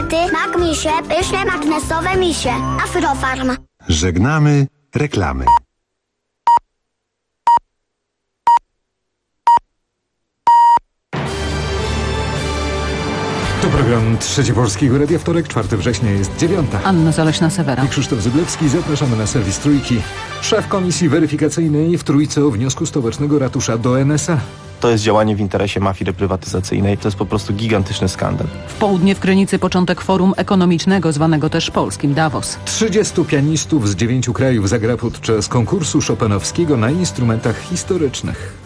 Magmaty, Magmisie, pyszne magnesowe misie. Afrofarm. Żegnamy reklamy. To program Trzeci Polskiego Radia, wtorek, 4 września, jest 9. Anna Zaleśna-Sewera I Krzysztof Zyblewski. Zapraszamy na serwis Trójki. Szef Komisji Weryfikacyjnej w Trójce o wniosku stołecznego ratusza do NSA. To jest działanie w interesie mafii reprywatyzacyjnej. To jest po prostu gigantyczny skandal. W południe w Krynicy początek forum ekonomicznego, zwanego też polskim Davos. 30 pianistów z 9 krajów zagra podczas konkursu chopinowskiego na instrumentach historycznych.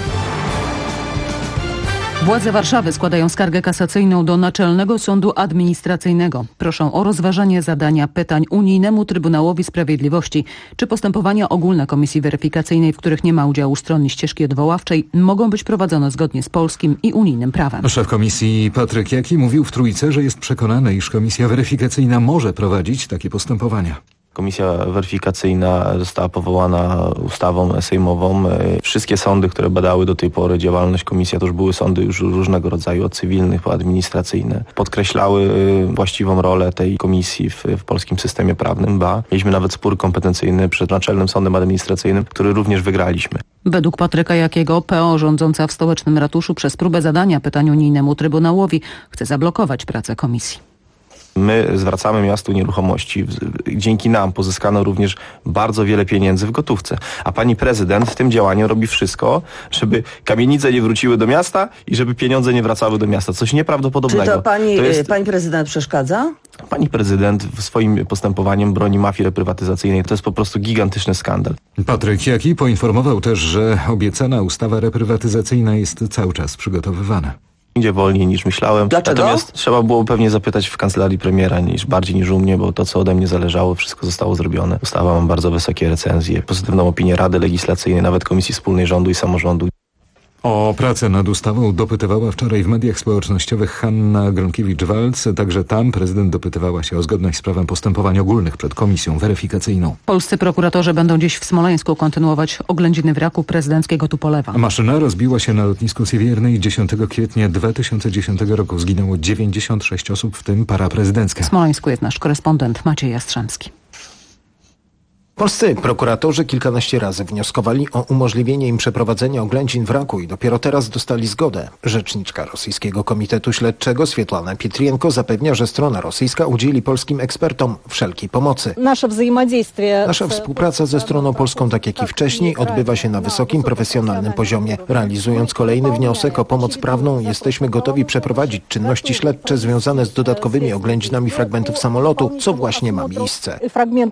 Władze Warszawy składają skargę kasacyjną do Naczelnego Sądu Administracyjnego. Proszą o rozważenie zadania pytań Unijnemu Trybunałowi Sprawiedliwości, czy postępowania ogólne Komisji Weryfikacyjnej, w których nie ma udziału stron ścieżki odwoławczej, mogą być prowadzone zgodnie z polskim i unijnym prawem. Szef komisji Patryk Jaki mówił w Trójce, że jest przekonany, iż Komisja Weryfikacyjna może prowadzić takie postępowania. Komisja weryfikacyjna została powołana ustawą sejmową. Wszystkie sądy, które badały do tej pory działalność komisji, to już były sądy już różnego rodzaju, od cywilnych po administracyjne. Podkreślały właściwą rolę tej komisji w polskim systemie prawnym, mieliśmy nawet spór kompetencyjny przed Naczelnym Sądem Administracyjnym, który również wygraliśmy. Według Patryka Jakiego PO rządząca w stołecznym ratuszu przez próbę zadania pytań Unijnemu Trybunałowi chce zablokować pracę komisji. My zwracamy miastu nieruchomości. Dzięki nam pozyskano również bardzo wiele pieniędzy w gotówce. A pani prezydent tym działaniem robi wszystko, żeby kamienice nie wróciły do miasta i żeby pieniądze nie wracały do miasta. Coś nieprawdopodobnego. Czy to pani prezydent przeszkadza? Pani prezydent swoim postępowaniem broni mafii reprywatyzacyjnej. To jest po prostu gigantyczny skandal. Patryk Jaki poinformował też, że obiecana ustawa reprywatyzacyjna jest cały czas przygotowywana. Idzie wolniej niż myślałem. Dlaczego? Natomiast trzeba było pewnie zapytać w kancelarii premiera bardziej niż u mnie, bo to, co ode mnie zależało, wszystko zostało zrobione. Ustawa ma bardzo wysokie recenzje, pozytywną opinię Rady Legislacyjnej, nawet Komisji Wspólnej Rządu i Samorządu. O pracę nad ustawą dopytywała wczoraj w mediach społecznościowych Hanna Gronkiewicz-Waltz. Także tam prezydent dopytywała się o zgodność z prawem postępowań ogólnych przed komisją weryfikacyjną. Polscy prokuratorzy będą dziś w Smoleńsku kontynuować oględziny wraku prezydenckiego Tupolewa. Maszyna rozbiła się na lotnisku Siewiernej 10 kwietnia 2010 roku. Zginęło 96 osób, w tym para prezydencka. W Smoleńsku jest nasz korespondent Maciej Jastrzębski. Polscy prokuratorzy kilkanaście razy wnioskowali o umożliwienie im przeprowadzenia oględzin wraku i dopiero teraz dostali zgodę. Rzeczniczka Rosyjskiego Komitetu Śledczego Swietlana Pietrienko zapewnia, że strona rosyjska udzieli polskim ekspertom wszelkiej pomocy. Nasza współpraca ze stroną polską, tak jak i wcześniej, odbywa się na wysokim, profesjonalnym poziomie. Realizując kolejny wniosek o pomoc prawną, jesteśmy gotowi przeprowadzić czynności śledcze związane z dodatkowymi oględzinami fragmentów samolotu, co właśnie ma miejsce.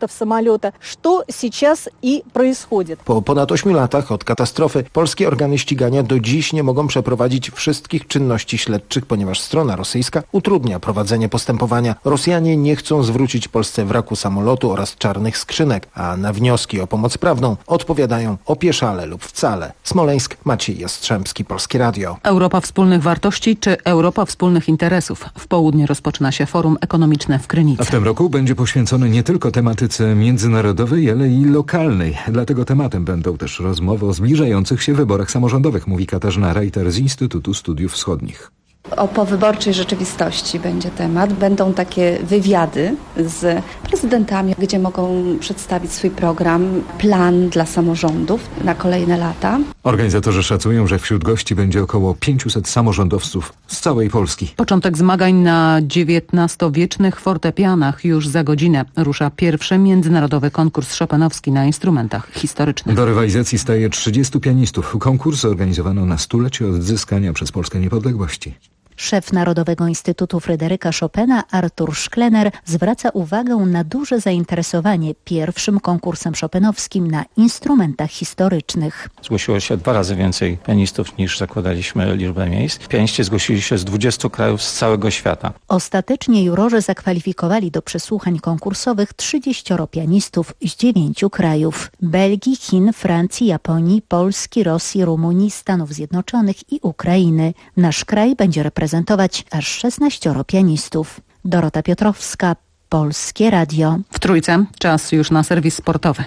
Po ponad 8 latach od katastrofy polskie organy ścigania do dziś nie mogą przeprowadzić wszystkich czynności śledczych, ponieważ strona rosyjska utrudnia prowadzenie postępowania. Rosjanie nie chcą zwrócić Polsce wraku samolotu oraz czarnych skrzynek, a na wnioski o pomoc prawną odpowiadają opieszale lub wcale. Smoleńsk, Maciej Jastrzębski, Polskie Radio. Europa wspólnych wartości czy Europa wspólnych interesów? W południe rozpoczyna się forum ekonomiczne w Krynicy. A w tym roku będzie poświęcony nie tylko tematyce międzynarodowej, ale i lokalnej. Dlatego tematem będą też rozmowy o zbliżających się wyborach samorządowych, mówi Katarzyna Reiter z Instytutu Studiów Wschodnich. O powyborczej rzeczywistości będzie temat. Będą takie wywiady z prezydentami, gdzie mogą przedstawić swój program, plan dla samorządów na kolejne lata. Organizatorzy szacują, że wśród gości będzie około 500 samorządowców z całej Polski. Początek zmagań na XIX-wiecznych fortepianach. Już za godzinę rusza pierwszy międzynarodowy konkurs chopinowski na instrumentach historycznych. Do rywalizacji staje 30 pianistów. Konkurs zorganizowano na stulecie odzyskania przez Polskę niepodległości. Szef Narodowego Instytutu Fryderyka Chopina Artur Szklener zwraca uwagę na duże zainteresowanie pierwszym konkursem chopinowskim na instrumentach historycznych. Zgłosiło się 2 razy więcej pianistów niż zakładaliśmy liczbę miejsc. Pianiści zgłosili się z 20 krajów z całego świata. Ostatecznie jurorzy zakwalifikowali do przesłuchań konkursowych 30 pianistów z 9 krajów: Belgii, Chin, Francji, Japonii, Polski, Rosji, Rumunii, Stanów Zjednoczonych i Ukrainy. Nasz kraj będzie reprezentować aż 16 pianistów. Dorota Piotrowska, Polskie Radio. W Trójce czas już na serwis sportowy.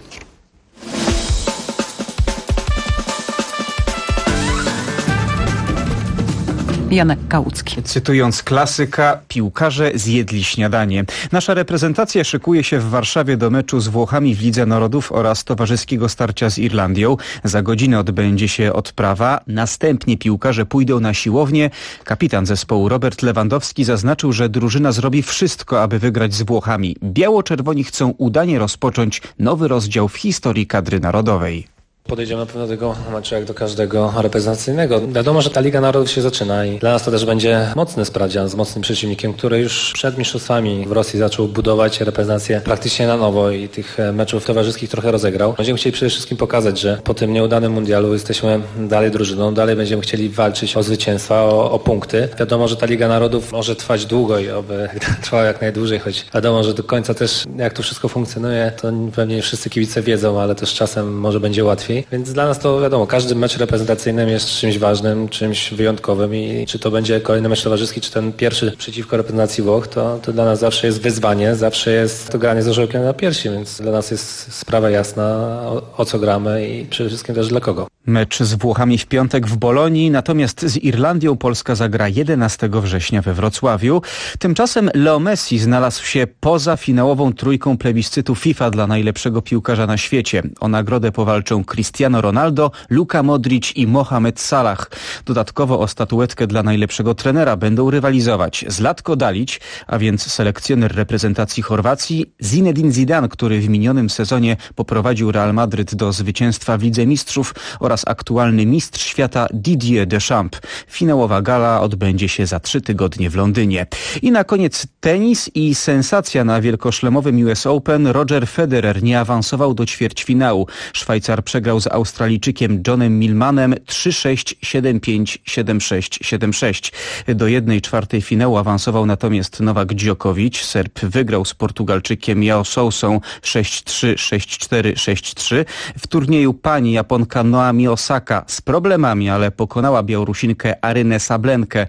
Janek Kałucki. Cytując klasyka, piłkarze zjedli śniadanie. Nasza reprezentacja szykuje się w Warszawie do meczu z Włochami w Lidze Narodów oraz towarzyskiego starcia z Irlandią. Za godzinę odbędzie się odprawa. Następnie piłkarze pójdą na siłownię. Kapitan zespołu Robert Lewandowski zaznaczył, że drużyna zrobi wszystko, aby wygrać z Włochami. Biało-czerwoni chcą udanie rozpocząć nowy rozdział w historii kadry narodowej. Podejdziemy na pewno do tego meczu jak do każdego reprezentacyjnego. Wiadomo, że ta Liga Narodów się zaczyna i dla nas to też będzie mocny sprawdzian z mocnym przeciwnikiem, który już przed mistrzostwami w Rosji zaczął budować reprezentację praktycznie na nowo i tych meczów towarzyskich trochę rozegrał. Będziemy chcieli przede wszystkim pokazać, że po tym nieudanym mundialu jesteśmy dalej drużyną, dalej będziemy chcieli walczyć o zwycięstwa, o punkty. Wiadomo, że ta Liga Narodów może trwać długo i oby trwała jak najdłużej, choć wiadomo, że do końca też jak to wszystko funkcjonuje, to pewnie nie wszyscy kibice wiedzą, ale też czasem może będzie łatwiej. Więc dla nas to wiadomo, każdy mecz reprezentacyjny jest czymś ważnym, czymś wyjątkowym i czy to będzie kolejny mecz towarzyski, czy ten pierwszy przeciwko reprezentacji Włoch, to dla nas zawsze jest wyzwanie, zawsze jest to granie z orzełkiem na piersi, więc dla nas jest sprawa jasna, o co gramy i przede wszystkim też dla kogo. Mecz z Włochami w piątek w Bolonii, natomiast z Irlandią Polska zagra 11 września we Wrocławiu. Tymczasem Leo Messi znalazł się poza finałową trójką plebiscytu FIFA dla najlepszego piłkarza na świecie. O nagrodę powalczą Cristiano Ronaldo, Luka Modric i Mohamed Salah. Dodatkowo o statuetkę dla najlepszego trenera będą rywalizować Zlatko Dalić, a więc selekcjoner reprezentacji Chorwacji, Zinedine Zidane, który w minionym sezonie poprowadził Real Madryt do zwycięstwa w Lidze Mistrzów, oraz aktualny mistrz świata Didier Deschamps. Finałowa gala odbędzie się za 3 tygodnie w Londynie. I na koniec tenis i sensacja na wielkoszlemowym US Open. Roger Federer nie awansował do ćwierćfinału. Szwajcar przegrał z Australijczykiem Johnem Millmanem 3-6, 7-5, 7-6, 7-6. Do 1/4 finału awansował natomiast Nowak Djokovic. Serb wygrał z Portugalczykiem João Sousą 6-3, 6-4, 6-3. W turnieju pani Japonka Naomi Osaka z problemami, ale pokonała Białorusinkę Arynę Sablenkę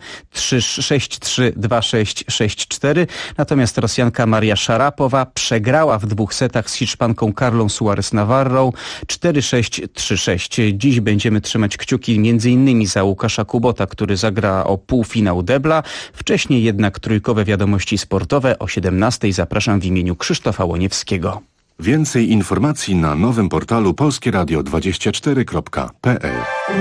3-6-3, 2-6, 6-4. Natomiast Rosjanka Maria Szarapowa przegrała w 2 setach z Hiszpanką Carlą Suarez Navarro 4-6, 3-6. Dziś będziemy trzymać kciuki m.in. za Łukasza Kubota, który zagra o półfinał debla. Wcześniej jednak trójkowe wiadomości sportowe o 17:00 zapraszam w imieniu Krzysztofa Łoniewskiego. Więcej informacji na nowym portalu polskieradio24.pl.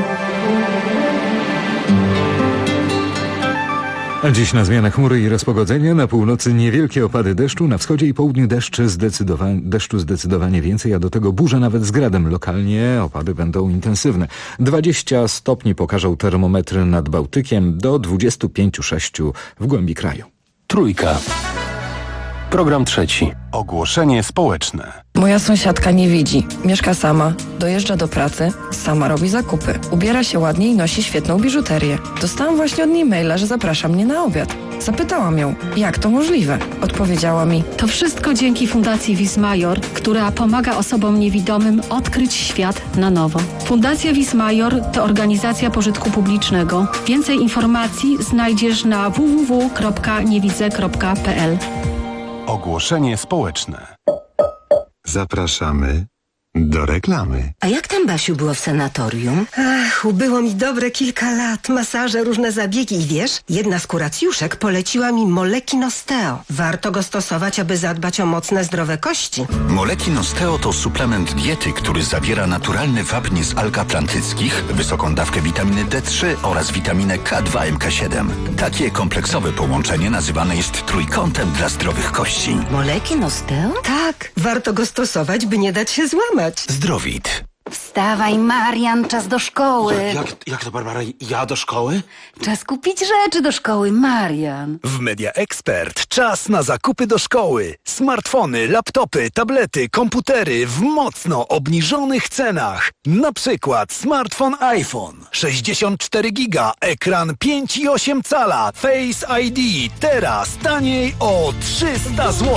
A dziś na zmianę chmury i rozpogodzenia, na północy niewielkie opady deszczu, na wschodzie i południu deszczu zdecydowanie więcej, a do tego burze nawet z gradem. Lokalnie opady będą intensywne. 20 stopni pokażą termometry nad Bałtykiem, do 25,6 w głębi kraju. Trójka. Program trzeci. Ogłoszenie społeczne. Moja sąsiadka nie widzi. Mieszka sama. Dojeżdża do pracy. Sama robi zakupy. Ubiera się ładnie i nosi świetną biżuterię. Dostałam właśnie od niej maila, że zaprasza mnie na obiad. Zapytałam ją, jak to możliwe? Odpowiedziała mi: to wszystko dzięki Fundacji Wismajor, która pomaga osobom niewidomym odkryć świat na nowo. Fundacja Wismajor to organizacja pożytku publicznego. Więcej informacji znajdziesz na www.niewidzę.pl. Ogłoszenie społeczne. Zapraszamy do reklamy. A jak tam, Basiu, było w sanatorium? Ach, ubyło mi dobre kilka lat. Masaże, różne zabiegi i wiesz, jedna z kuracjuszek poleciła mi Molekin Osteo. Warto go stosować, aby zadbać o mocne, zdrowe kości. Molekin Osteo to suplement diety, który zawiera naturalny wapń z alg atlantyckich, wysoką dawkę witaminy D3 oraz witaminę K2 MK7. Takie kompleksowe połączenie nazywane jest trójkątem dla zdrowych kości. Molekin Osteo? Tak, warto go stosować, by nie dać się złamać. Zdrowit. Wstawaj, Marian, czas do szkoły. Jak to, Barbara? Ja do szkoły? Czas kupić rzeczy do szkoły, Marian. W Media Expert czas na zakupy do szkoły. Smartfony, laptopy, tablety, komputery w mocno obniżonych cenach. Na przykład smartfon iPhone 64 giga, ekran 5,8 cala, Face ID. Teraz taniej o 300 zł.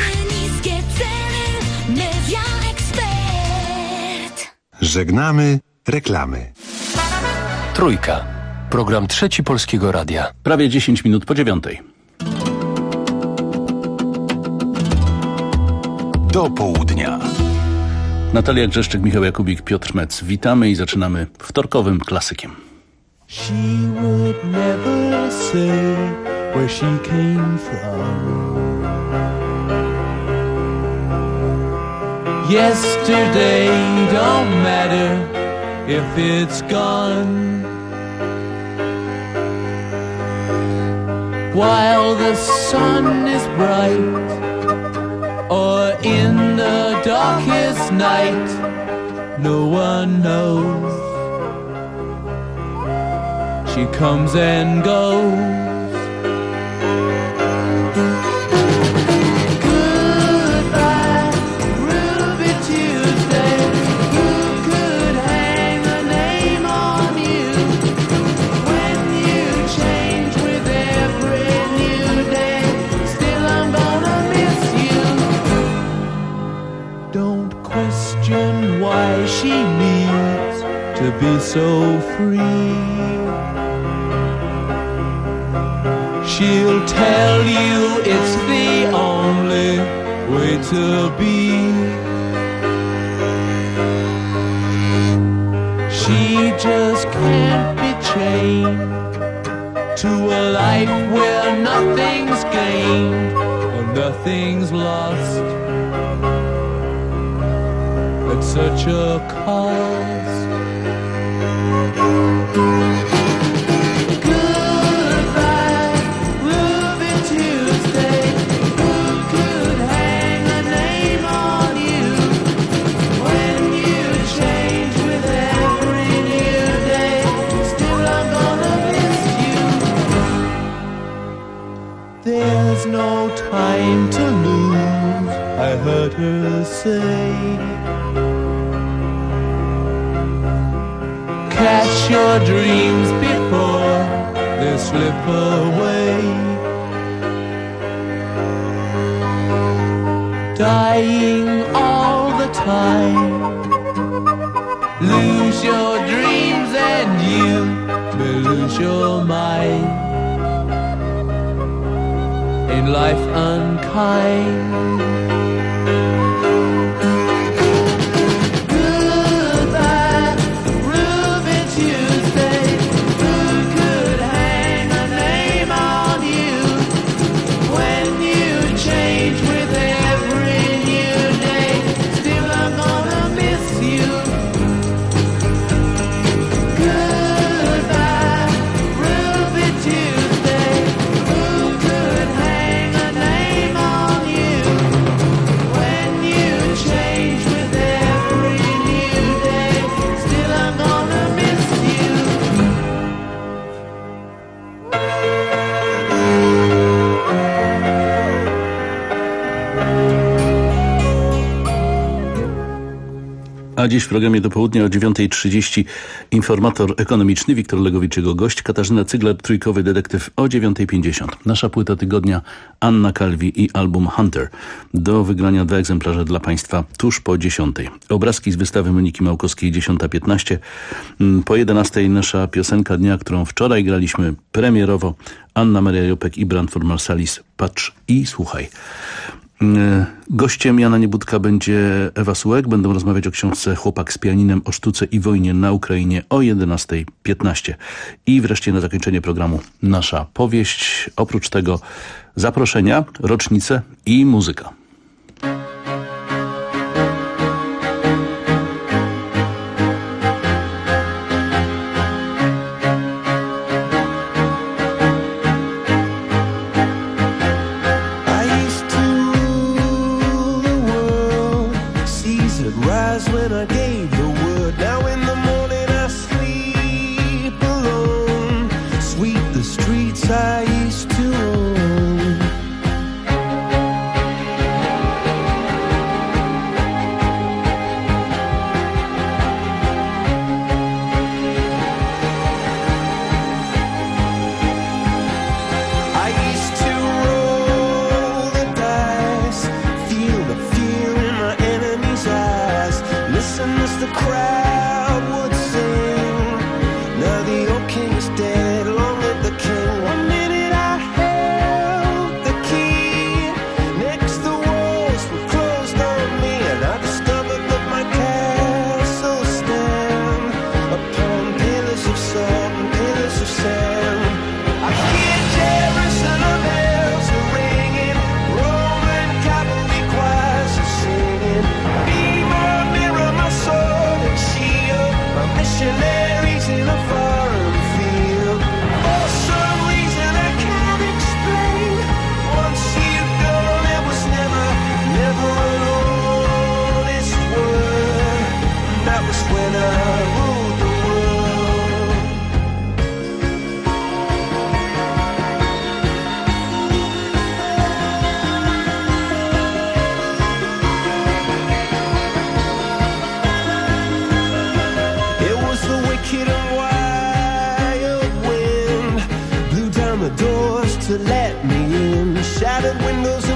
Żegnamy reklamy. Trójka. Program trzeci Polskiego Radia. Prawie 10 minut po 9:00. Do południa. Natalia Grzeszczyk, Michał Jakubik, Piotr Mec. Witamy i zaczynamy wtorkowym klasykiem. She would never say where she came from. Yesterday don't matter if it's gone. While the sun is bright, or in the darkest night, no one knows. She comes and goes. She needs to be so free. She'll tell you it's the only way to be. She just can't be chained to a life where nothing's gained or nothing's lost. At such a cost. Goodbye, Ruby Tuesday. Who could hang a name on you when you change with every new day? Still I'm gonna miss you. There's no time to lose, I heard her say. Catch your dreams before they slip away. Dying all the time. Lose your dreams and you may lose your mind. Ain't life unkind? A dziś w programie do południa o 9:30 informator ekonomiczny Wiktor Legowicz, jego gość, Katarzyna Cygler, trójkowy detektyw o 9:50. Nasza płyta tygodnia Anna Calvi i album Hunter. Do wygrania 2 egzemplarze dla Państwa tuż po 10:00. Obrazki z wystawy Moniki Małkowskiej 10:15. Po 11:00 nasza piosenka dnia, którą wczoraj graliśmy premierowo. Anna Maria Jopek i Branford Marsalis. Patrz i słuchaj. Gościem Jana Niebudka będzie Ewa Sułek. Będą rozmawiać o książce Chłopak z pianinem, o sztuce i wojnie na Ukrainie o 11:15. I wreszcie na zakończenie programu nasza powieść. Oprócz tego zaproszenia, rocznice i muzyka. Listen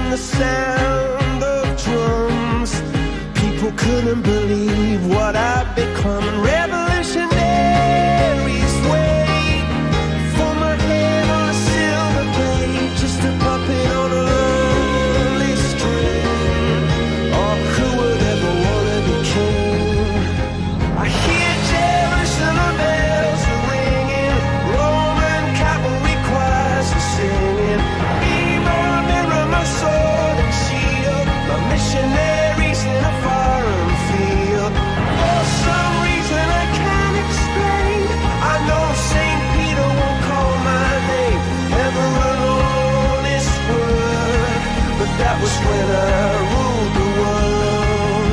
and the sound of drums. People couldn't believe what I'd become. Revolutionaries wait for my head on a silver plate, just a puppet on a lonely string. Oh, who would ever want to be king? I hear Jerusalem bells are ringing, Roman cavalry choirs are singing. Be my mirror, my sword and shield, my missionaries in a foreign field. For some reason I can't explain, I know St. Peter won't call my name ever alone this world, but that was when I ruled the world.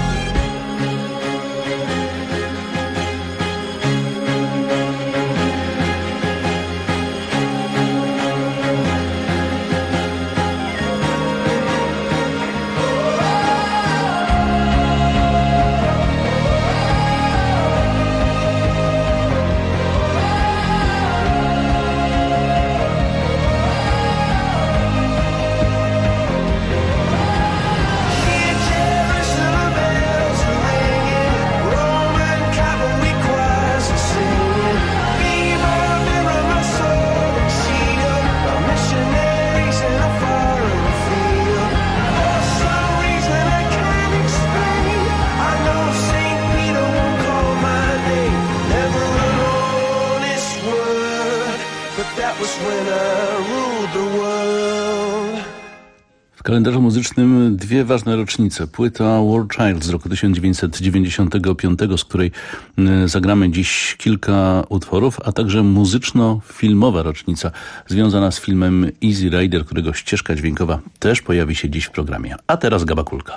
W kalendarzu muzycznym dwie ważne rocznice. Płyta War Child z roku 1995, z której zagramy dziś kilka utworów, a także muzyczno-filmowa rocznica związana z filmem Easy Rider, którego ścieżka dźwiękowa też pojawi się dziś w programie. A teraz Gaba Kulka.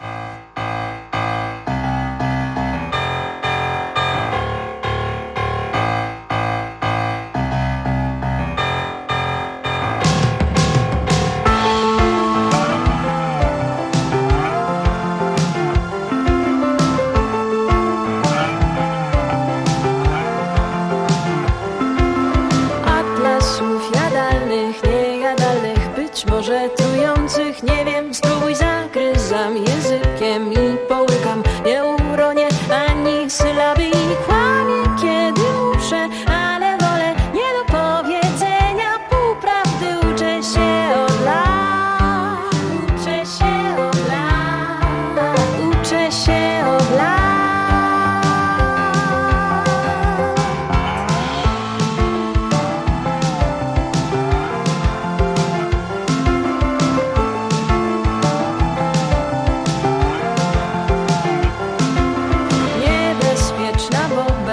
Może trujących, nie wiem, spróbuj, zagryzam językiem i połykam. Nie uronię ani sylaby i kłamię, kiedy muszę, ale wolę nie do powiedzenia półprawdy. Uczę się od lat, uczę się od lat, uczę się od lat. Niebezpieczna, bo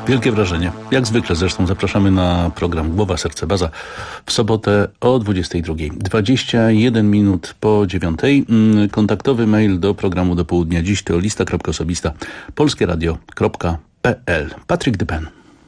Wielkie wrażenie. Jak zwykle zresztą zapraszamy na program Głowa, Serce, Baza w sobotę o 22. 21 minut po 9. Kontaktowy mail do programu do południa dziś to lista.osobista polskieradio.pl. Patryk Dypen.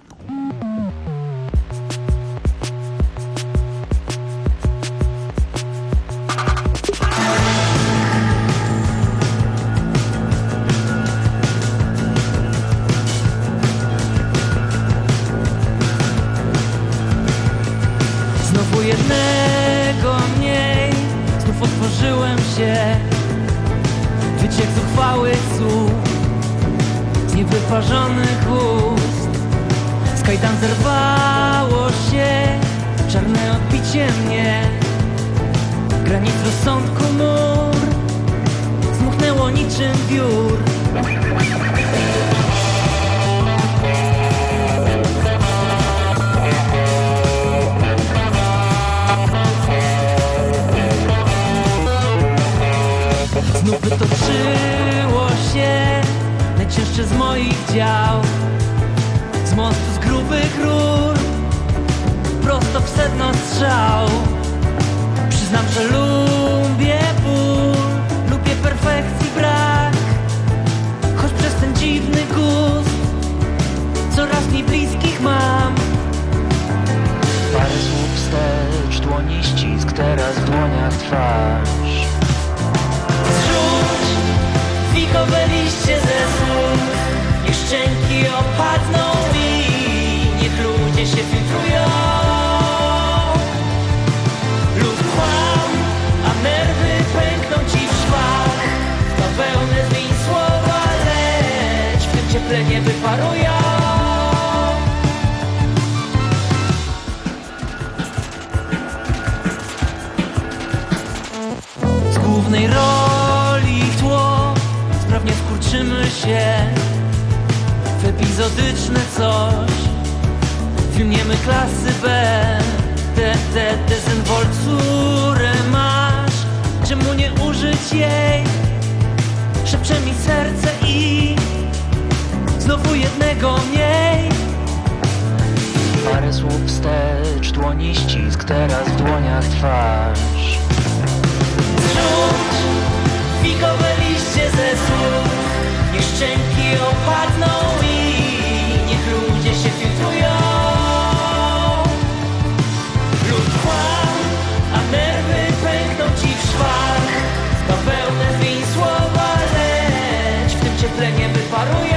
Jednego mniej, znów otworzyłem się, wyciek zuchwałych słów z niewyparzonych ust. Z kajdan zerwało się czarne odbicie mnie, granic rozsądku mur zmuchnęło niczym wiór. Znów wytoczyło się najcięższe z moich dział, z mostu z grubych rur, prosto w sedno strzał. Przyznam, że lubię ból, lubię perfekcji brak, choć przez ten dziwny gust coraz mniej bliskich mam. Parę słów wstecz, dłoni ścisk, teraz w dłoniach twarz. Fikowe liście ze słów, niech szczęki opadną mi, niech ludzie się filtrują. Lub kłam, a nerwy pękną ci w szwach. Bawełnę zmień słowa, lecz w tym cieple nie wyparują. Z głównej roli w tło sprawnie wkurczymy się w epizodyczne coś. Film niemy klasy B, dezynwolturę masz. Czemu nie użyć jej? Szepcze mi serce i znowu jednego mniej. Parę słów wstecz, dłoni ścisk, teraz w dłoniach twarz. Zrzuć fikowe liście ze słów, niech szczęki opadną i niech ludzie się filtrują. Lub kłam, a nerwy pękną ci w szwach. Bawełnę zmień słowa, lecz w tym cieple nie wyparują.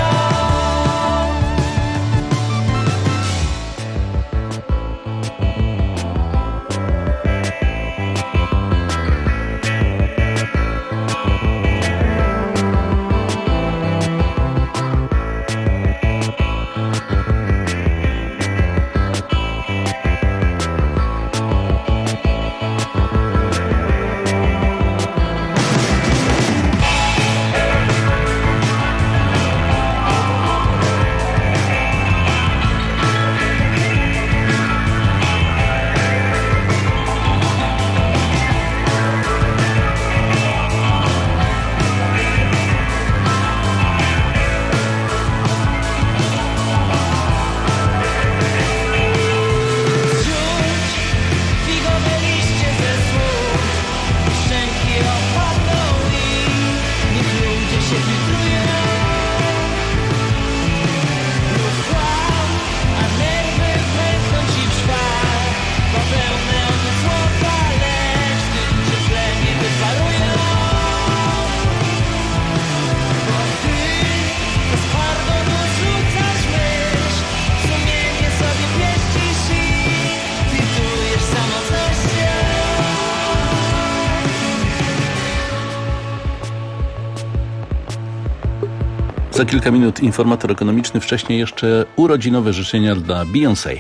Za kilka minut informator ekonomiczny, wcześniej jeszcze urodzinowe życzenia dla Beyoncé.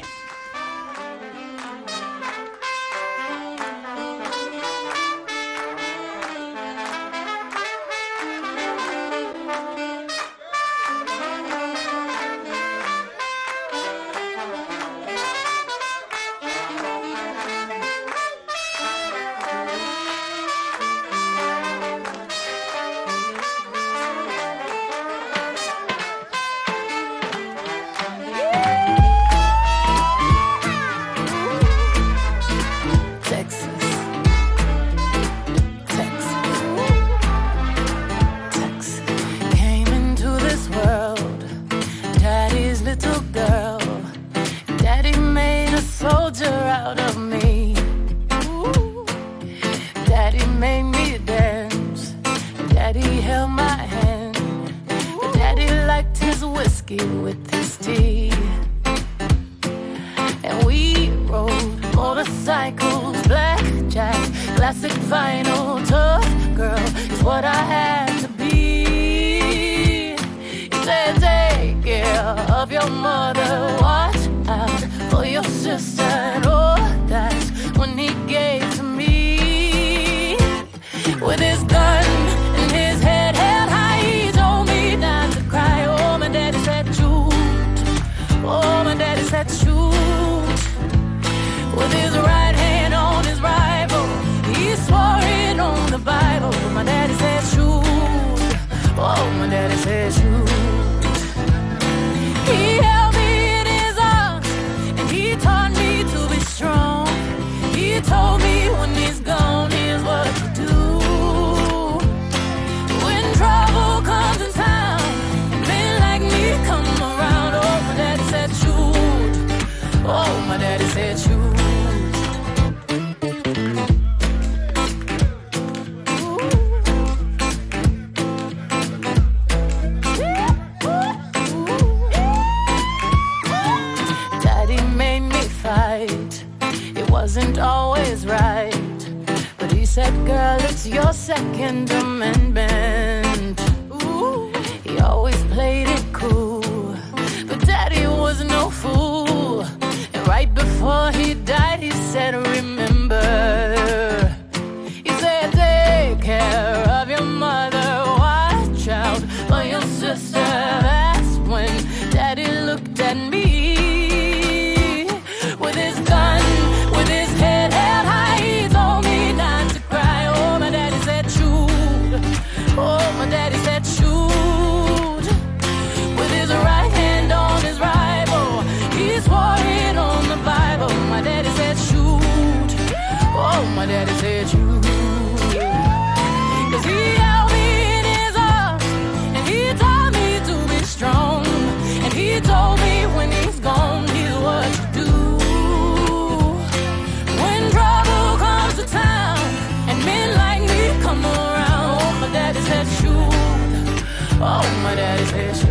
whiskey with his tea. And we rode motorcycles, blackjack, classic vinyl, tough girl is what I had to be. He said, take care of your mother, watch out for your sister, and all that's when he gave to me. With his gun and his head held high, he told me not to cry. Oh, my daddy said shoot. Oh, my daddy said shoot. With his right hand on his rifle, he swore it on the Bible. My daddy said shoot. Oh, my daddy said shoot. He held me in his arms and he taught me to be strong. He told me when he's gone, here's what to do. When trouble comes in town, men like me come around. Oh, my daddy said shoot. Oh, my daddy said shoot. Daddy made me fight. It wasn't always right, but he said, girl, it's your Second Amendment. Ooh, he always played it cool, but Daddy was no fool. And right before he died, he said, remember. He said, take care of your mother, watch out for your sister. That's when Daddy looked at me. With his gun, with his head held high, he told me not to cry. Oh, my daddy said shoot. Oh, my daddy said shoot. With his right hand on his rifle, he swore it on the Bible. My daddy said shoot. Oh, my daddy said shoot. 'Cause he held me in his arms and he taught me to be strong. And he told me when he's gone, here's what to do. When trouble comes to town and men like me come around. Oh, my daddy said shoot. Oh, my daddy said shoot.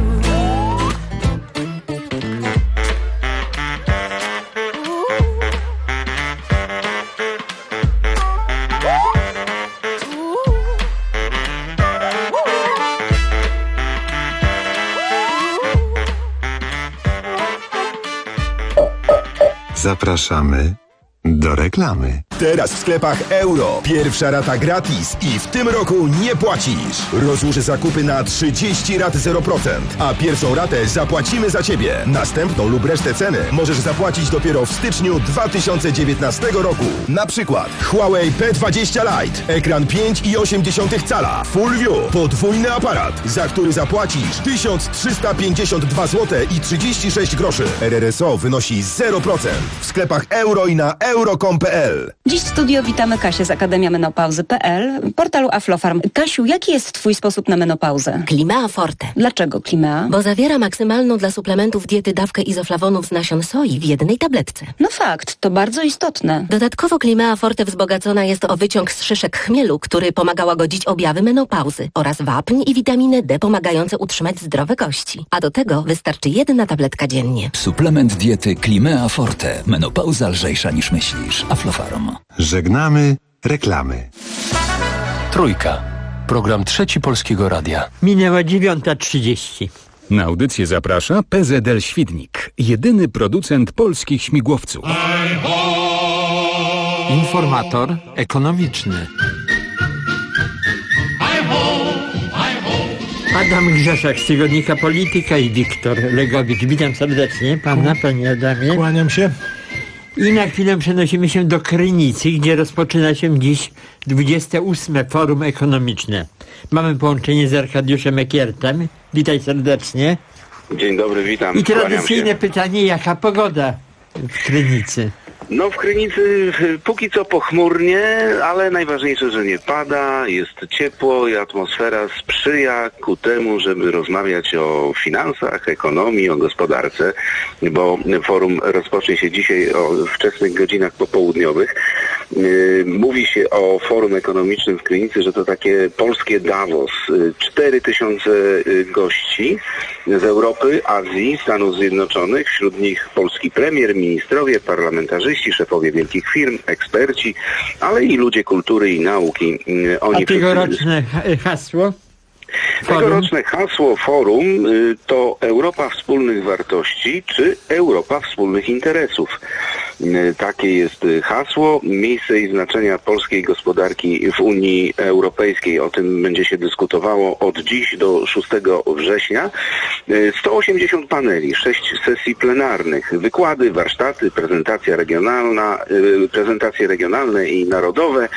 Zapraszamy do reklamy. Teraz w sklepach Euro. Pierwsza rata gratis i w tym roku nie płacisz. Rozłóż zakupy na 30 rat 0%, a pierwszą ratę zapłacimy za Ciebie. Następną lub resztę ceny możesz zapłacić dopiero w styczniu 2019 roku. Na przykład Huawei P20 Lite, ekran 5,8 cala, Full View, podwójny aparat, za który zapłacisz 1352 zł i 36 groszy. RRSO wynosi 0%. W sklepach Euro i na euro.com.pl. Dziś w studio witamy Kasię z Akademia Menopauzy.pl, portalu Aflofarm. Kasiu, jaki jest Twój sposób na menopauzę? Climea Forte. Dlaczego Climea? Bo zawiera maksymalną dla suplementów diety dawkę izoflawonów z nasion soi w jednej tabletce. No fakt, to bardzo istotne. Dodatkowo Climea Forte wzbogacona jest o wyciąg z szyszek chmielu, który pomaga łagodzić objawy menopauzy, oraz wapń i witaminę D pomagające utrzymać zdrowe kości. A do tego wystarczy jedna tabletka dziennie. Suplement diety Climea Forte. Menopauza lżejsza niż myślisz. Aflofarm. Żegnamy reklamy. Trójka. Program Trzeci Polskiego Radia. Minęła 9:30. Na audycję zaprasza PZL Świdnik. Jedyny producent polskich śmigłowców. Informator ekonomiczny. Adam Grzeszak z tygodnika Polityka i Wiktor Legowicz. Witam serdecznie pana, panie Adamie. Kłaniam się. I na chwilę przenosimy się do Krynicy, gdzie rozpoczyna się dziś 28. Forum Ekonomiczne. Mamy połączenie z Arkadiuszem Ekiertem. Witaj serdecznie. Dzień dobry, witam. I tradycyjne pytanie, jaka pogoda w Krynicy? No w Krynicy póki co pochmurnie, ale najważniejsze, że nie pada, jest ciepło i atmosfera sprzyja ku temu, żeby rozmawiać o finansach, ekonomii, o gospodarce, bo forum rozpocznie się dzisiaj o wczesnych godzinach popołudniowych. Mówi się o Forum Ekonomicznym w Krynicy, że to takie polskie Davos. 4000 gości z Europy, Azji, Stanów Zjednoczonych, wśród nich polski premier, ministrowie, parlamentarzyści, szefowie wielkich firm, eksperci, ale i ludzie kultury i nauki. A tegoroczne hasło? Tegoroczne hasło forum to Europa wspólnych wartości czy Europa wspólnych interesów. Takie jest hasło. Miejsce i znaczenia polskiej gospodarki w Unii Europejskiej. O tym będzie się dyskutowało od dziś do 6 września. 180 paneli, 6 sesji plenarnych, wykłady, warsztaty, prezentacje regionalne i narodowe.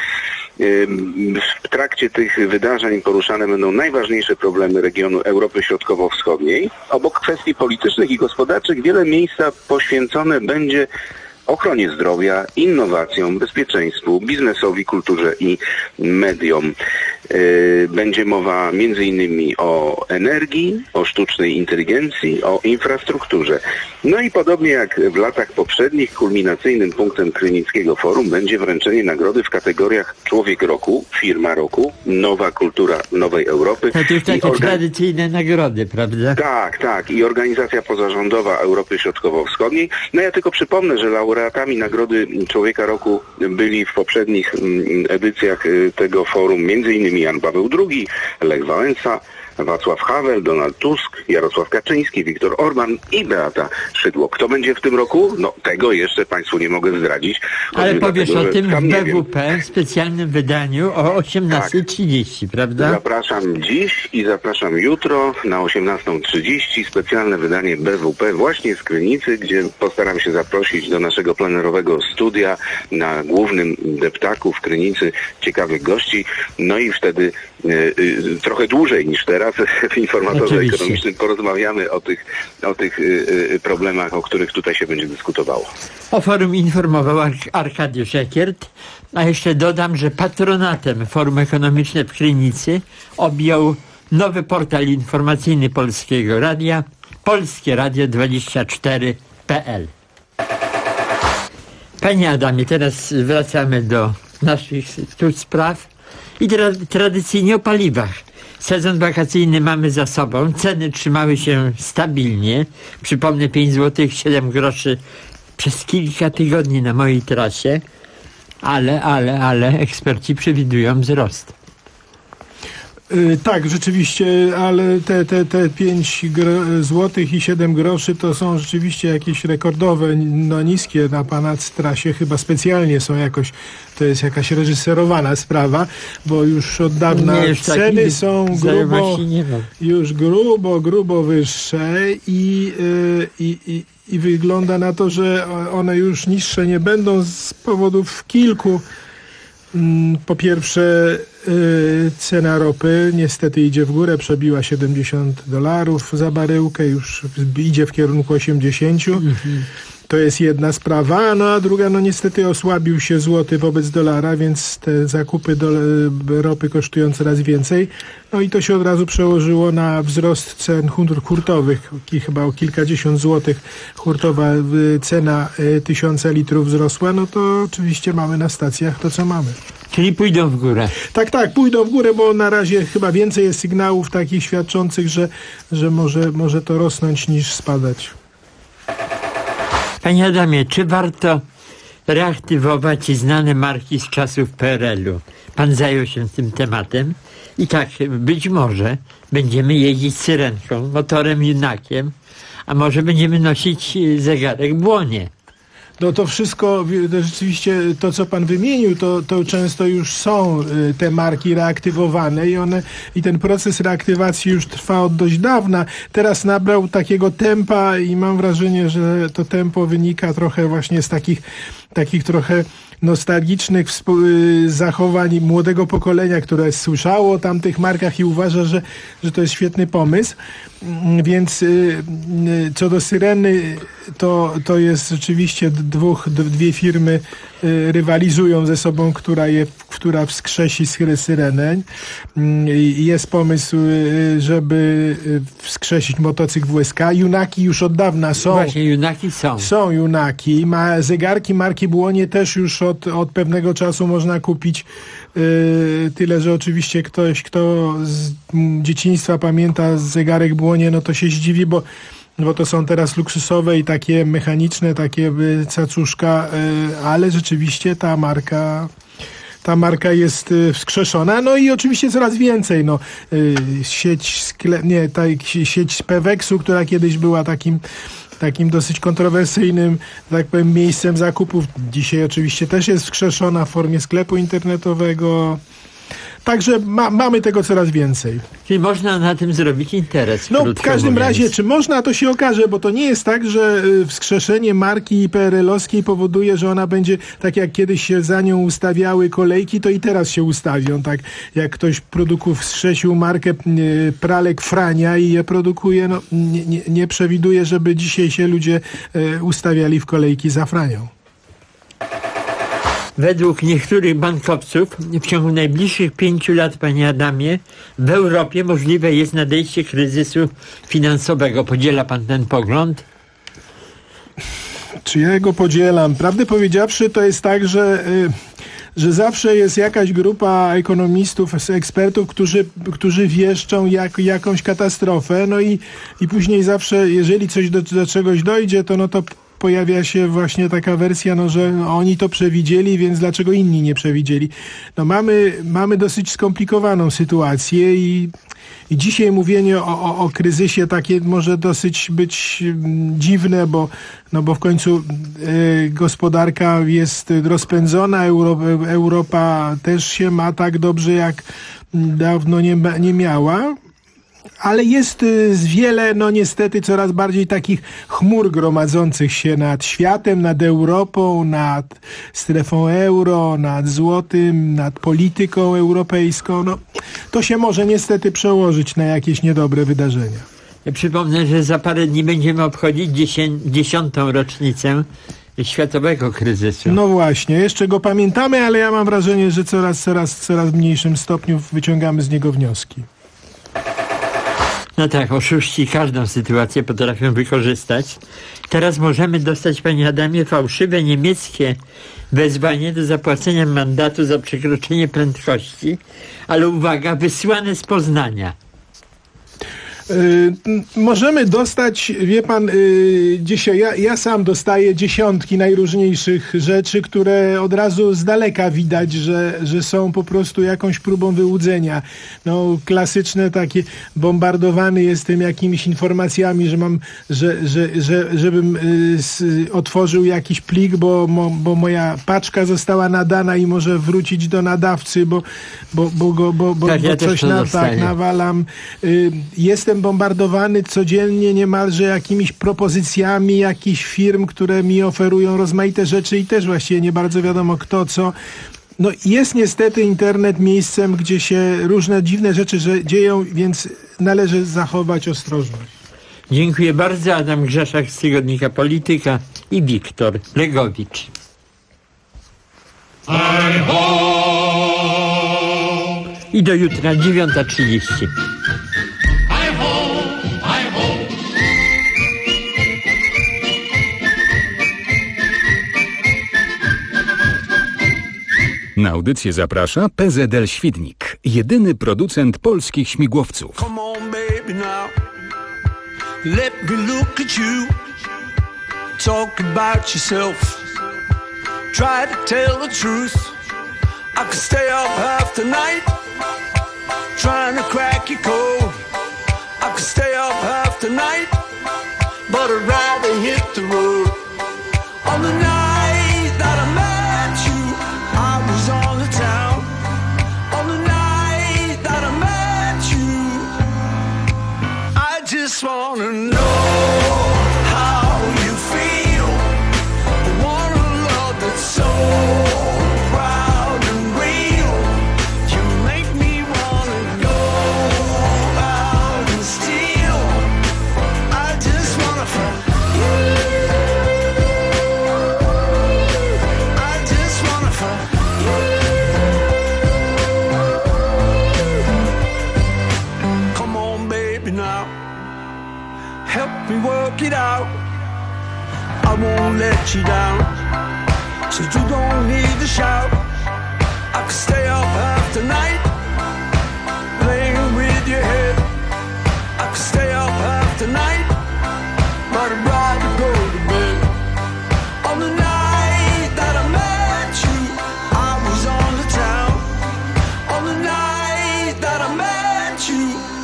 W trakcie tych wydarzeń poruszane będą najważniejsze problemy regionu Europy Środkowo-Wschodniej. Obok kwestii politycznych i gospodarczych wiele miejsca poświęcone będzie ochronie zdrowia, innowacjom, bezpieczeństwu, biznesowi, kulturze i mediom. Będzie mowa m.in. o energii, o sztucznej inteligencji, o infrastrukturze. No i podobnie jak w latach poprzednich, kulminacyjnym punktem Krynickiego Forum będzie wręczenie nagrody w kategoriach Człowiek Roku, Firma Roku, Nowa Kultura Nowej Europy. To już takie tradycyjne nagrody, prawda? Tak. I Organizacja Pozarządowa Europy Środkowo-Wschodniej. No ja tylko przypomnę, że laureatami Nagrody Człowieka Roku byli w poprzednich edycjach tego forum m.in. Jan Paweł II, Lech Wałęsa, Wacław Havel, Donald Tusk, Jarosław Kaczyński, Viktor Orban i Beata Szydło. Kto będzie w tym roku? No tego jeszcze Państwu nie mogę zdradzić. Ale powiesz o tym w BWP w specjalnym wydaniu o 18:30, prawda? Zapraszam dziś i zapraszam jutro na 18:30 specjalne wydanie BWP właśnie z Krynicy, gdzie postaram się zaprosić do naszego plenerowego studia na głównym deptaku w Krynicy ciekawych gości. No i wtedy trochę dłużej niż teraz w Informatorze Ekonomicznym porozmawiamy o tych problemach, o których tutaj się będzie dyskutowało. O forum informował Arkadiusz Ekiert, a jeszcze dodam, że patronatem Forum Ekonomiczne w Krynicy objął nowy portal informacyjny Polskiego Radia, polskieradio24.pl. Panie Adamie, teraz wracamy do naszych tu spraw i tradycyjnie o paliwach. Sezon wakacyjny mamy za sobą, ceny trzymały się stabilnie. Przypomnę, 5 zł 7 groszy przez kilka tygodni na mojej trasie, ale eksperci przewidują wzrost. Tak, rzeczywiście, ale te 5 złotych i 7 groszy to są rzeczywiście jakieś rekordowe, niskie na pana trasie, chyba specjalnie są jakoś, to jest jakaś reżyserowana sprawa, bo już od dawna ceny są grubo wyższe i wygląda na to, że one już niższe nie będą z powodów kilku. Po pierwsze, cena ropy niestety idzie w górę, przebiła $70 za baryłkę, już idzie w kierunku 80. To jest jedna sprawa, no a druga, niestety osłabił się złoty wobec dolara, więc te zakupy ropy kosztują coraz więcej. No i to się od razu przełożyło na wzrost cen hurtowych, chyba o kilkadziesiąt złotych hurtowa cena 1000 litrów wzrosła, no to oczywiście mamy na stacjach to, co mamy. Czyli pójdą w górę. Tak, pójdą w górę, bo na razie chyba więcej jest sygnałów takich świadczących, że może to rosnąć niż spadać. Panie Adamie, czy warto reaktywować znane marki z czasów PRL-u? Pan zajął się tym tematem i tak, być może będziemy jeździć syrenką, motorem Junakiem, a może będziemy nosić zegarek Błonie. No to wszystko, rzeczywiście to, co pan wymienił, to często już są te marki reaktywowane i ten proces reaktywacji już trwa od dość dawna. Teraz nabrał takiego tempa i mam wrażenie, że to tempo wynika trochę właśnie z takich trochę nostalgicznych zachowań młodego pokolenia, które słyszało o tamtych markach i uważa, że to jest świetny pomysł. Więc co do syreny to jest rzeczywiście dwie firmy rywalizują ze sobą, która wskrzesi syrenę. Jest pomysł, żeby wskrzesić motocykl WSK. Junaki już od dawna są. Właśnie, Junaki są. Są Junaki. Zegarki marki Błonie też już od pewnego czasu można kupić. Tyle, że oczywiście ktoś, kto z dzieciństwa pamięta zegarek Błonie, no to się zdziwi, bo to są teraz luksusowe i takie mechaniczne, takie cacuszka, ale rzeczywiście ta marka jest wskrzeszona. No i oczywiście coraz więcej. Sieć Peweksu, która kiedyś była takim dosyć kontrowersyjnym, tak powiem, miejscem zakupów. Dzisiaj oczywiście też jest wskrzeszona w formie sklepu internetowego. Także mamy tego coraz więcej. Czyli można na tym zrobić interes. No w każdym razie, czy można, to się okaże, bo to nie jest tak, że wskrzeszenie marki PRL-owskiej powoduje, że ona będzie, tak jak kiedyś się za nią ustawiały kolejki, to i teraz się ustawią. Tak jak ktoś wskrzesił markę pralek Frania i je produkuje, no nie przewiduje, żeby dzisiaj się ludzie ustawiali w kolejki za Franią. Według niektórych bankowców w ciągu najbliższych 5 lat, panie Adamie, w Europie możliwe jest nadejście kryzysu finansowego. Podziela pan ten pogląd? Czy ja go podzielam? Prawdę powiedziawszy, to jest tak, że zawsze jest jakaś grupa ekonomistów, ekspertów, którzy wieszczą jakąś katastrofę, no i później zawsze, jeżeli coś do czegoś dojdzie, to pojawia się właśnie taka wersja, że oni to przewidzieli, więc dlaczego inni nie przewidzieli? No mamy dosyć skomplikowaną sytuację i dzisiaj mówienie o kryzysie takie może dosyć być dziwne, bo w końcu gospodarka jest rozpędzona, Europa też się ma tak dobrze, jak dawno nie miała. Ale jest wiele, niestety, coraz bardziej takich chmur gromadzących się nad światem, nad Europą, nad strefą euro, nad złotym, nad polityką europejską. To się może niestety przełożyć na jakieś niedobre wydarzenia. Ja przypomnę, że za parę dni będziemy obchodzić 10. rocznicę światowego kryzysu. No właśnie, jeszcze go pamiętamy, ale ja mam wrażenie, że coraz mniejszym stopniu wyciągamy z niego wnioski. No tak, oszuści każdą sytuację potrafią wykorzystać. Teraz możemy dostać, panie Adamie, fałszywe niemieckie wezwanie do zapłacenia mandatu za przekroczenie prędkości, ale uwaga, wysłane z Poznania. Możemy dostać, wie pan, dzisiaj ja sam dostaję dziesiątki najróżniejszych rzeczy, które od razu z daleka widać, że są po prostu jakąś próbą wyłudzenia. Klasyczne takie, bombardowany jestem jakimiś informacjami, żebym otworzył jakiś plik, bo moja paczka została nadana i może wrócić do nadawcy, bo ja coś nawalam. Jestem bombardowany codziennie niemalże jakimiś propozycjami jakichś firm, które mi oferują rozmaite rzeczy i też właściwie nie bardzo wiadomo kto, co. Jest niestety internet miejscem, gdzie się różne dziwne rzeczy dzieją, więc należy zachować ostrożność. Dziękuję bardzo. Adam Grzeszak z tygodnika Polityka i Wiktor Legowicz. I do jutra 9:30. Na audycję zaprasza PZL Świdnik, jedyny producent polskich śmigłowców. Come on, baby, now. Let me look at you. Talk about yourself. Try to tell the truth. I could stay up half the night, trying to crack your code. I could stay up half the night, but I'd rather hit the road. On the night that I met you, I was on the town. On the night that I met you, I just wanna know how you feel. I want a love that's so proud and real. You make me wanna go out and steal. I just wanna find you. me work it out. I won't let you down, so you don't need to shout. I could stay up half the night, playing with your head. I could stay up half the night, but I'd rather go to bed. On the night that I met you, I was on the town. On the night that I met you,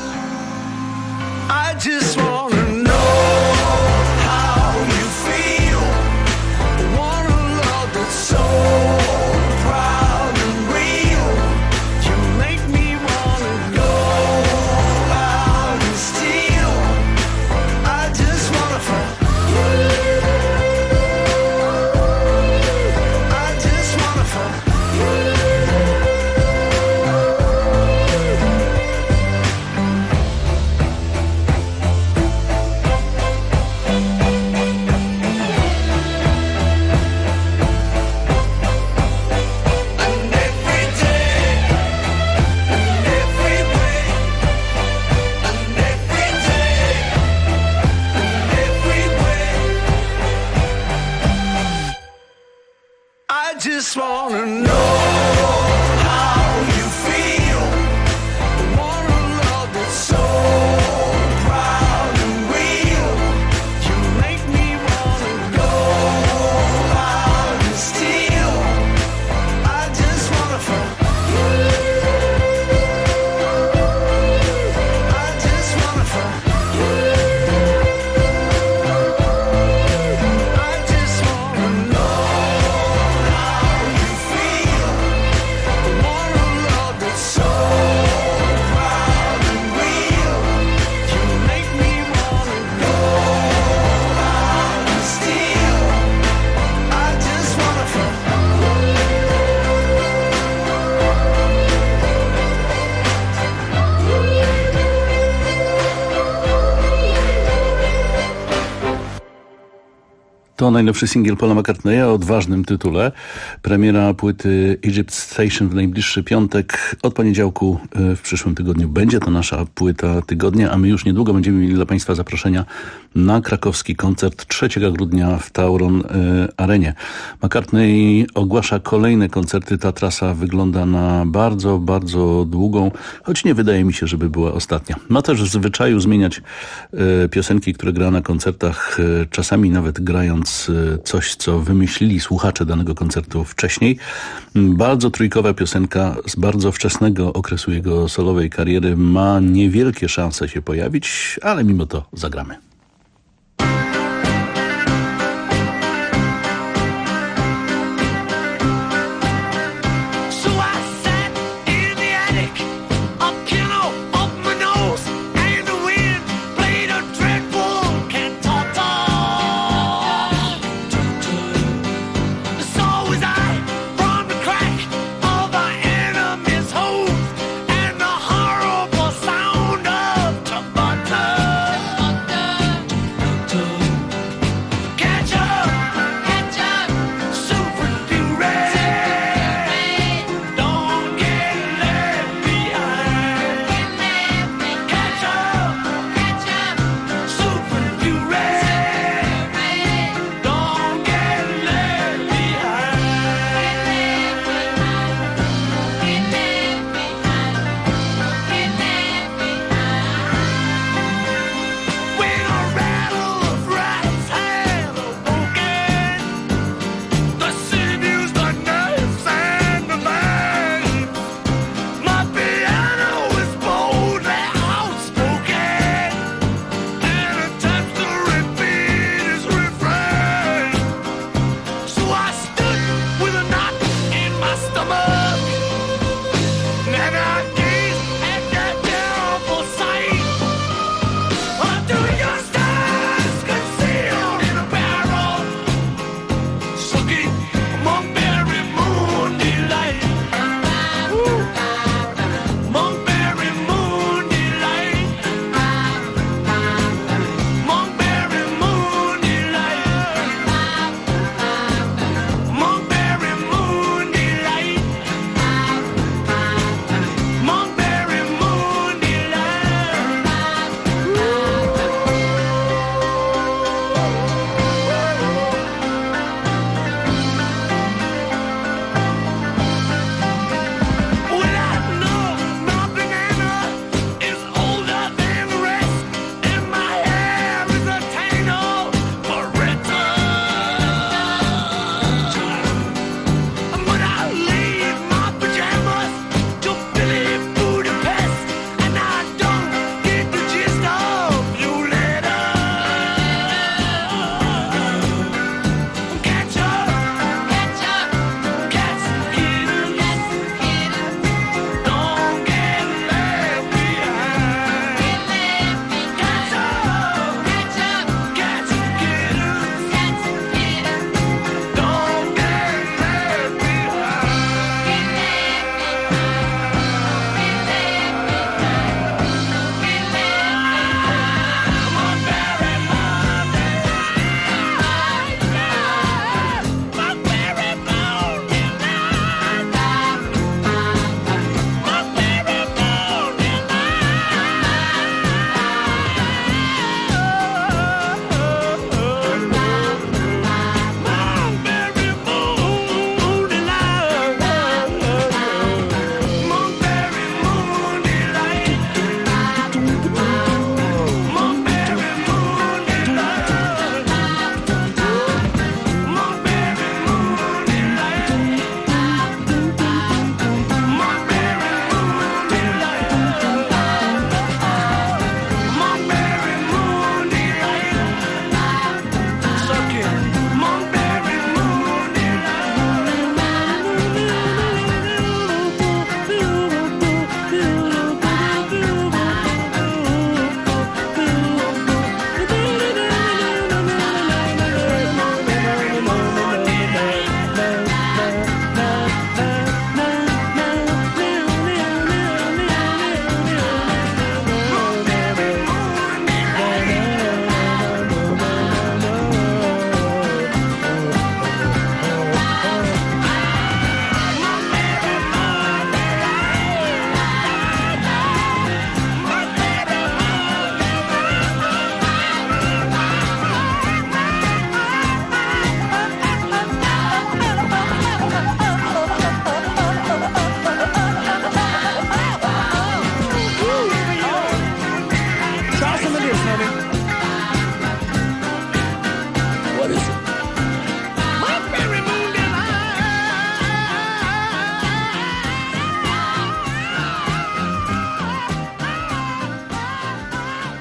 I just wanna know how you feel. I want a love that's so proud and real. You make me wanna go out and steal. I just wanna fuck you. I just wanna fuck you. I just wanna know how you feel. I want a love that's so proud and real. You make me wanna go out and steal. I just wanna fuck you. I just wanna fuck you. I just wanna know. To najnowszy singiel Paula McCartneya o odważnym tytule. Premiera płyty Egypt Station w najbliższy piątek. Od poniedziałku w przyszłym tygodniu będzie to nasza płyta tygodnia, a my już niedługo będziemy mieli dla Państwa zaproszenia na krakowski koncert 3 grudnia w Tauron Arenie. McCartney ogłasza kolejne koncerty. Ta trasa wygląda na bardzo, bardzo długą, choć nie wydaje mi się, żeby była ostatnia. Ma też w zwyczaju zmieniać piosenki, które gra na koncertach, czasami nawet grając coś, co wymyślili słuchacze danego koncertu wcześniej. Bardzo trójkowa piosenka z bardzo wczesnego okresu jego solowej kariery ma niewielkie szanse się pojawić, ale mimo to zagramy. And the horrible sound of butter.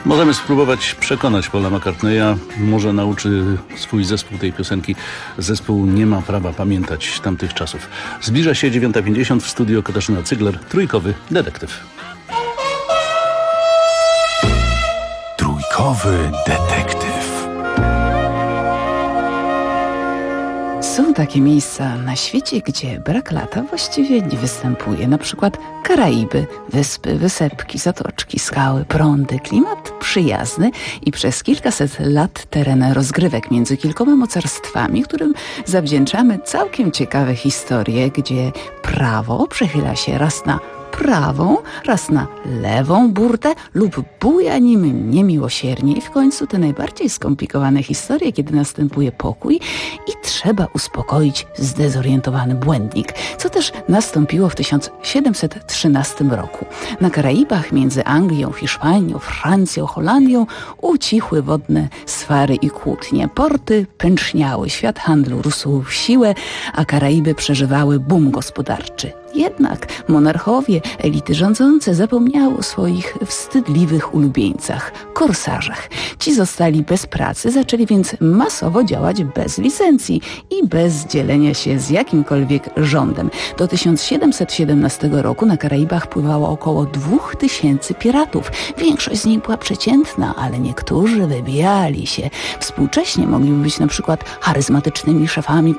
Możemy spróbować przekonać Paula McCartneya, może nauczy swój zespół tej piosenki. Zespół nie ma prawa pamiętać tamtych czasów. Zbliża się 9:50, w studio Katarzyna Cygler, trójkowy detektyw. Trójkowy detektyw. Są takie miejsca na świecie, gdzie brak lata właściwie nie występuje. Na przykład Karaiby, wyspy, wysepki, zatoczki, skały, prądy. Klimat przyjazny i przez kilkaset lat teren rozgrywek między kilkoma mocarstwami, którym zawdzięczamy całkiem ciekawe historie, gdzie prawo przechyla się raz na prawą, raz na lewą burtę lub buja nim niemiłosiernie i w końcu te najbardziej skomplikowane historie, kiedy następuje pokój i trzeba uspokoić zdezorientowany błędnik, co też nastąpiło w 1713 roku. Na Karaibach między Anglią, Hiszpanią, Francją, Holandią ucichły wodne swary i kłótnie. Porty pęczniały, świat handlu rósł w siłę, a Karaiby przeżywały boom gospodarczy. Jednak monarchowie, elity rządzące zapomniały o swoich wstydliwych ulubieńcach, korsarzach. Ci zostali bez pracy, zaczęli więc masowo działać bez licencji i bez dzielenia się z jakimkolwiek rządem. Do 1717 roku na Karaibach pływało około 2000 piratów. Większość z nich była przeciętna, ale niektórzy wybijali się. Współcześnie mogliby być na przykład charyzmatycznymi szefami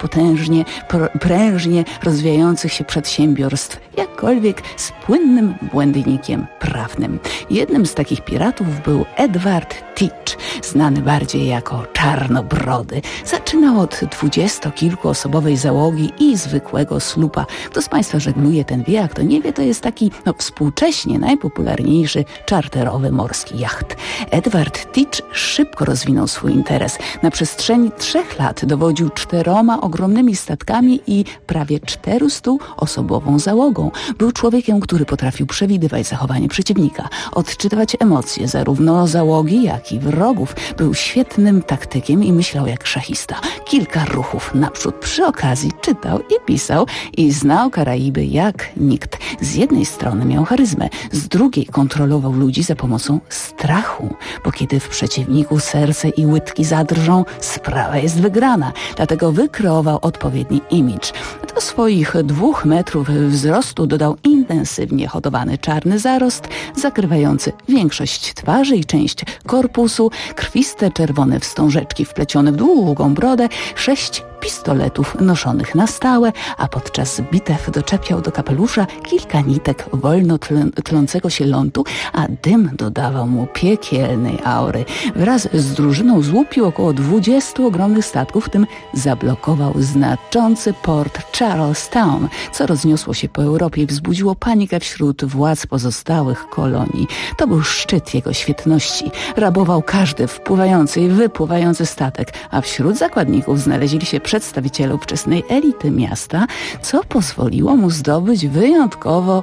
prężnie rozwijających się przedsiębiorstw, jakkolwiek z płynnym błędnikiem prawnym. Jednym z takich piratów był Edward Teach, znany bardziej jako Czarnobrody. Zaczynał od 20-kilkuosobowej załogi i zwykłego slupa. Kto z Państwa żegluje, ten wie, a kto nie wie, to jest taki współcześnie najpopularniejszy czarterowy morski jacht. Edward Teach szybko rozwinął swój interes. Na przestrzeni 3 lat dowodził 4 ogromnymi statkami i prawie 400-osobową załogą. Był człowiekiem, który potrafił przewidywać zachowanie przeciwnika, odczytywać emocje zarówno załogi, jak i wrogów. Był świetnym taktykiem i myślał jak szachista. Kilka ruchów naprzód. Przy okazji czytał i pisał i znał Karaiby jak nikt. Z jednej strony miał charyzmę, z drugiej kontrolował ludzi za pomocą strachu, bo kiedy w przeciwniku serce i łydki zadrżą, sprawa jest wygrana. Dlatego wykreował odpowiedni imidż. Do swoich 2 metrów wzrostu dodał intensywnie hodowany czarny zarost, zakrywający większość twarzy i część korpusu, krwiste czerwone wstążeczki wplecione w długą brodę, 6 pistoletów noszonych na stałe, a podczas bitew doczepiał do kapelusza kilka nitek wolno tlącego się lądu, a dym dodawał mu piekielnej aury. Wraz z drużyną złupił około 20 ogromnych statków, w tym zablokował znaczący port Charlestown, co rozniosło się po Europie i wzbudziło panikę wśród władz pozostałych kolonii. To był szczyt jego świetności. Rabował każdy wpływający i wypływający statek, a wśród zakładników znaleźli się przedstawiciele ówczesnej elity miasta, co pozwoliło mu zdobyć wyjątkowo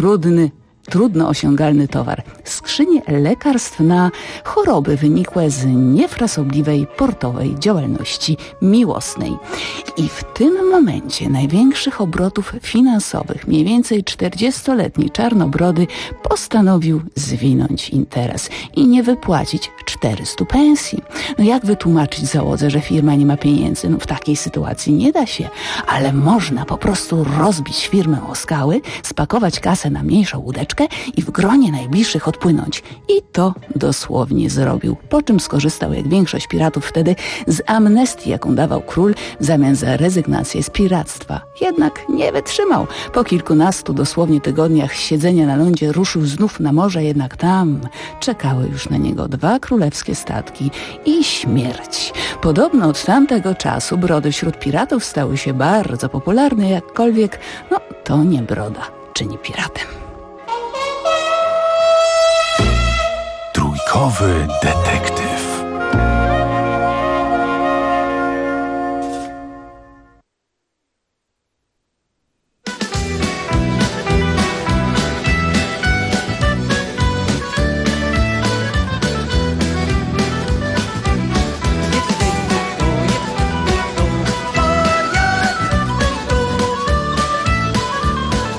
trudno osiągalny towar. Skrzynię lekarstw na choroby wynikłe z niefrasobliwej portowej działalności miłosnej. I w tym momencie największych obrotów finansowych, mniej więcej 40-letni Czarnobrody postanowił zwinąć interes i nie wypłacić 400 pensji. Jak wytłumaczyć załodze, że firma nie ma pieniędzy? W takiej sytuacji nie da się, ale można po prostu rozbić firmę o skały, spakować kasę na mniejszą łódeczkę i w gronie najbliższych odpłynąć. I to dosłownie zrobił, po czym skorzystał, jak większość piratów wtedy, z amnestii, jaką dawał król w zamian za rezygnację z piractwa. Jednak nie wytrzymał. Po kilkunastu dosłownie tygodniach siedzenia na lądzie ruszył znów na morze, jednak tam czekały już na niego 2 królewskie statki i śmierć. Podobno od tamtego czasu brody wśród piratów stały się bardzo popularne, jakkolwiek to nie broda czyni piratem. Trójkowy detektyw.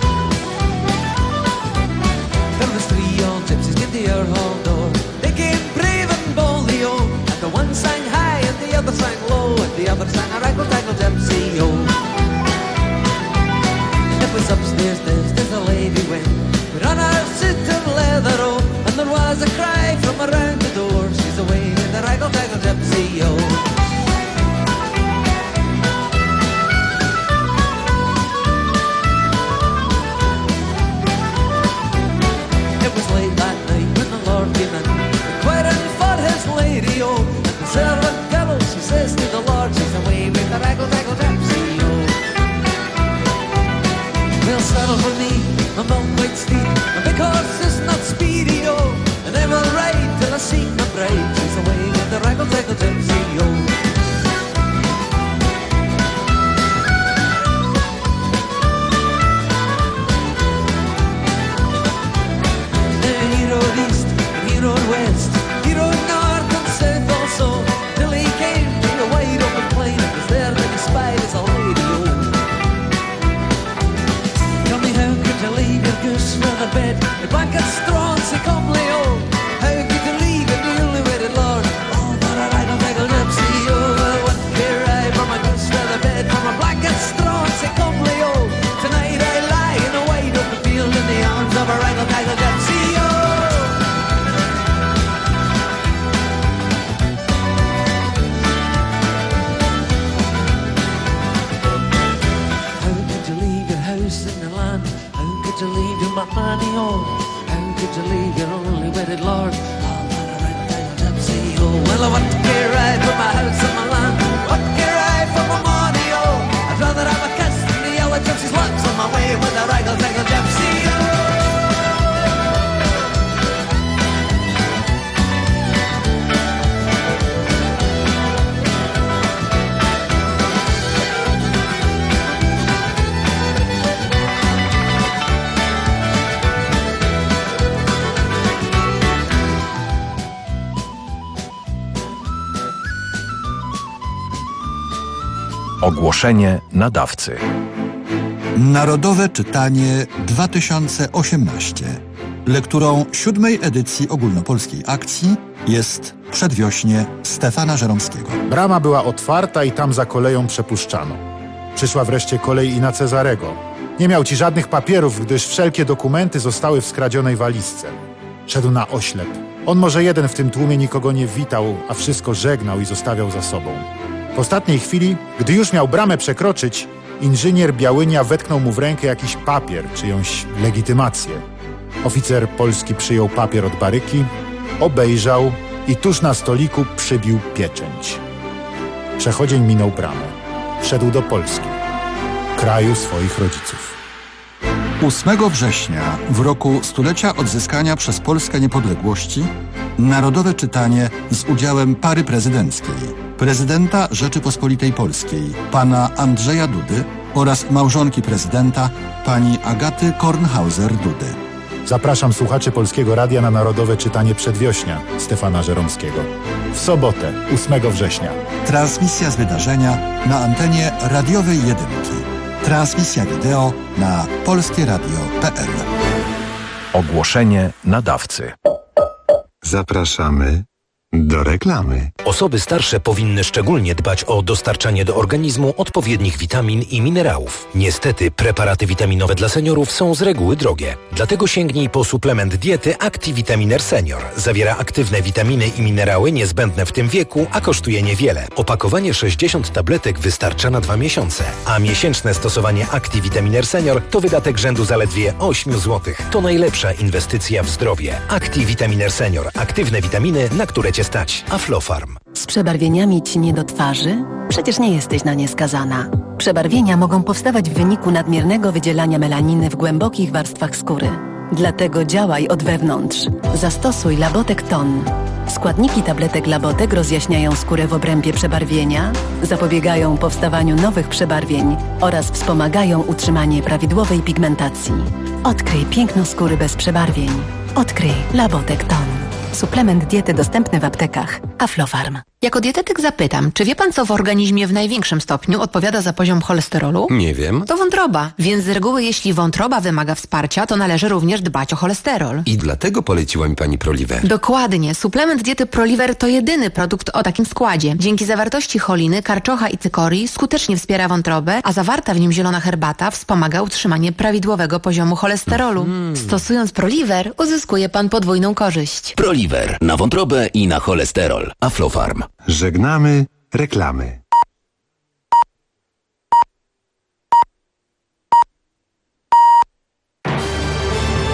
From the street, young gypsies get to your hall door. They came blanket straw and say, come lay on. How could you leave a newly wedded lord? Oh, but I ride on Michael Dempsey, oh, what care I for my goose feather bed, for my blanket straw and say, come lay on. Tonight I lie in a wide open field in the arms of a ride on Michael Dempsey, oh. To leave your money on? How could you leave your only wedded lord? Oh, what a right kind of gypsy, oh. Well, what care I for my house and my land? What care I for my money, oh? I'd rather have a kiss than the yellow gypsy's locks on my way with a raggle-taggle gypsy, oh. Ogłoszenie nadawcy. Narodowe Czytanie 2018. Lekturą 7. edycji ogólnopolskiej akcji jest Przedwiośnie Stefana Żeromskiego. Brama była otwarta i tam za koleją przepuszczano. Przyszła wreszcie kolej i na Cezarego. Nie miał ci żadnych papierów, gdyż wszelkie dokumenty zostały w skradzionej walizce. Szedł na oślep. On może jeden w tym tłumie nikogo nie witał, a wszystko żegnał i zostawiał za sobą. W ostatniej chwili, gdy już miał bramę przekroczyć, inżynier Białynia wetknął mu w rękę jakiś papier, czyjąś legitymację. Oficer polski przyjął papier od baryki, obejrzał i tuż na stoliku przybił pieczęć. Przechodzień minął bramę. Wszedł do Polski, kraju swoich rodziców. 8 września, w roku stulecia odzyskania przez Polskę niepodległości, Narodowe Czytanie z udziałem pary prezydenckiej, prezydenta Rzeczypospolitej Polskiej, pana Andrzeja Dudy oraz małżonki prezydenta, pani Agaty Kornhauser-Dudy. Zapraszam słuchaczy Polskiego Radia na Narodowe Czytanie Przedwiośnia Stefana Żeromskiego. W sobotę, 8 września. Transmisja z wydarzenia na antenie radiowej Jedynki. Transmisja wideo na polskieradio.pl. Ogłoszenie nadawcy. Zapraszamy do reklamy. Osoby starsze powinny szczególnie dbać o dostarczanie do organizmu odpowiednich witamin i minerałów. Niestety preparaty witaminowe dla seniorów są z reguły drogie. Dlatego sięgnij po suplement diety ActiVitaminer Senior. Zawiera aktywne witaminy i minerały niezbędne w tym wieku, a kosztuje niewiele. Opakowanie 60 tabletek wystarcza na 2 miesiące, a miesięczne stosowanie ActiVitaminer Senior to wydatek rzędu zaledwie 8 zł. To najlepsza inwestycja w zdrowie. ActiVitaminer Senior. Aktywne witaminy, na które Cię stać. Aflofarm. Z przebarwieniami ci nie do twarzy? Przecież nie jesteś na nie skazana. Przebarwienia mogą powstawać w wyniku nadmiernego wydzielania melaniny w głębokich warstwach skóry. Dlatego działaj od wewnątrz. Zastosuj Labotek Ton. Składniki tabletek Labotek rozjaśniają skórę w obrębie przebarwienia, zapobiegają powstawaniu nowych przebarwień oraz wspomagają utrzymanie prawidłowej pigmentacji. Odkryj piękno skóry bez przebarwień. Odkryj Labotek Ton. Suplement diety dostępny w aptekach. Aflofarm. Jako dietetyk zapytam, czy wie pan, co w organizmie w największym stopniu odpowiada za poziom cholesterolu? Nie wiem. To wątroba, więc z reguły jeśli wątroba wymaga wsparcia, to należy również dbać o cholesterol. I dlatego poleciła mi pani Proliver. Dokładnie. Suplement diety Proliver to jedyny produkt o takim składzie. Dzięki zawartości choliny, karczocha i cykorii skutecznie wspiera wątrobę, a zawarta w nim zielona herbata wspomaga utrzymanie prawidłowego poziomu cholesterolu. Stosując Proliver, uzyskuje pan podwójną korzyść. Proliver na wątrobę i na cholesterol. Aflofarm. Żegnamy reklamy.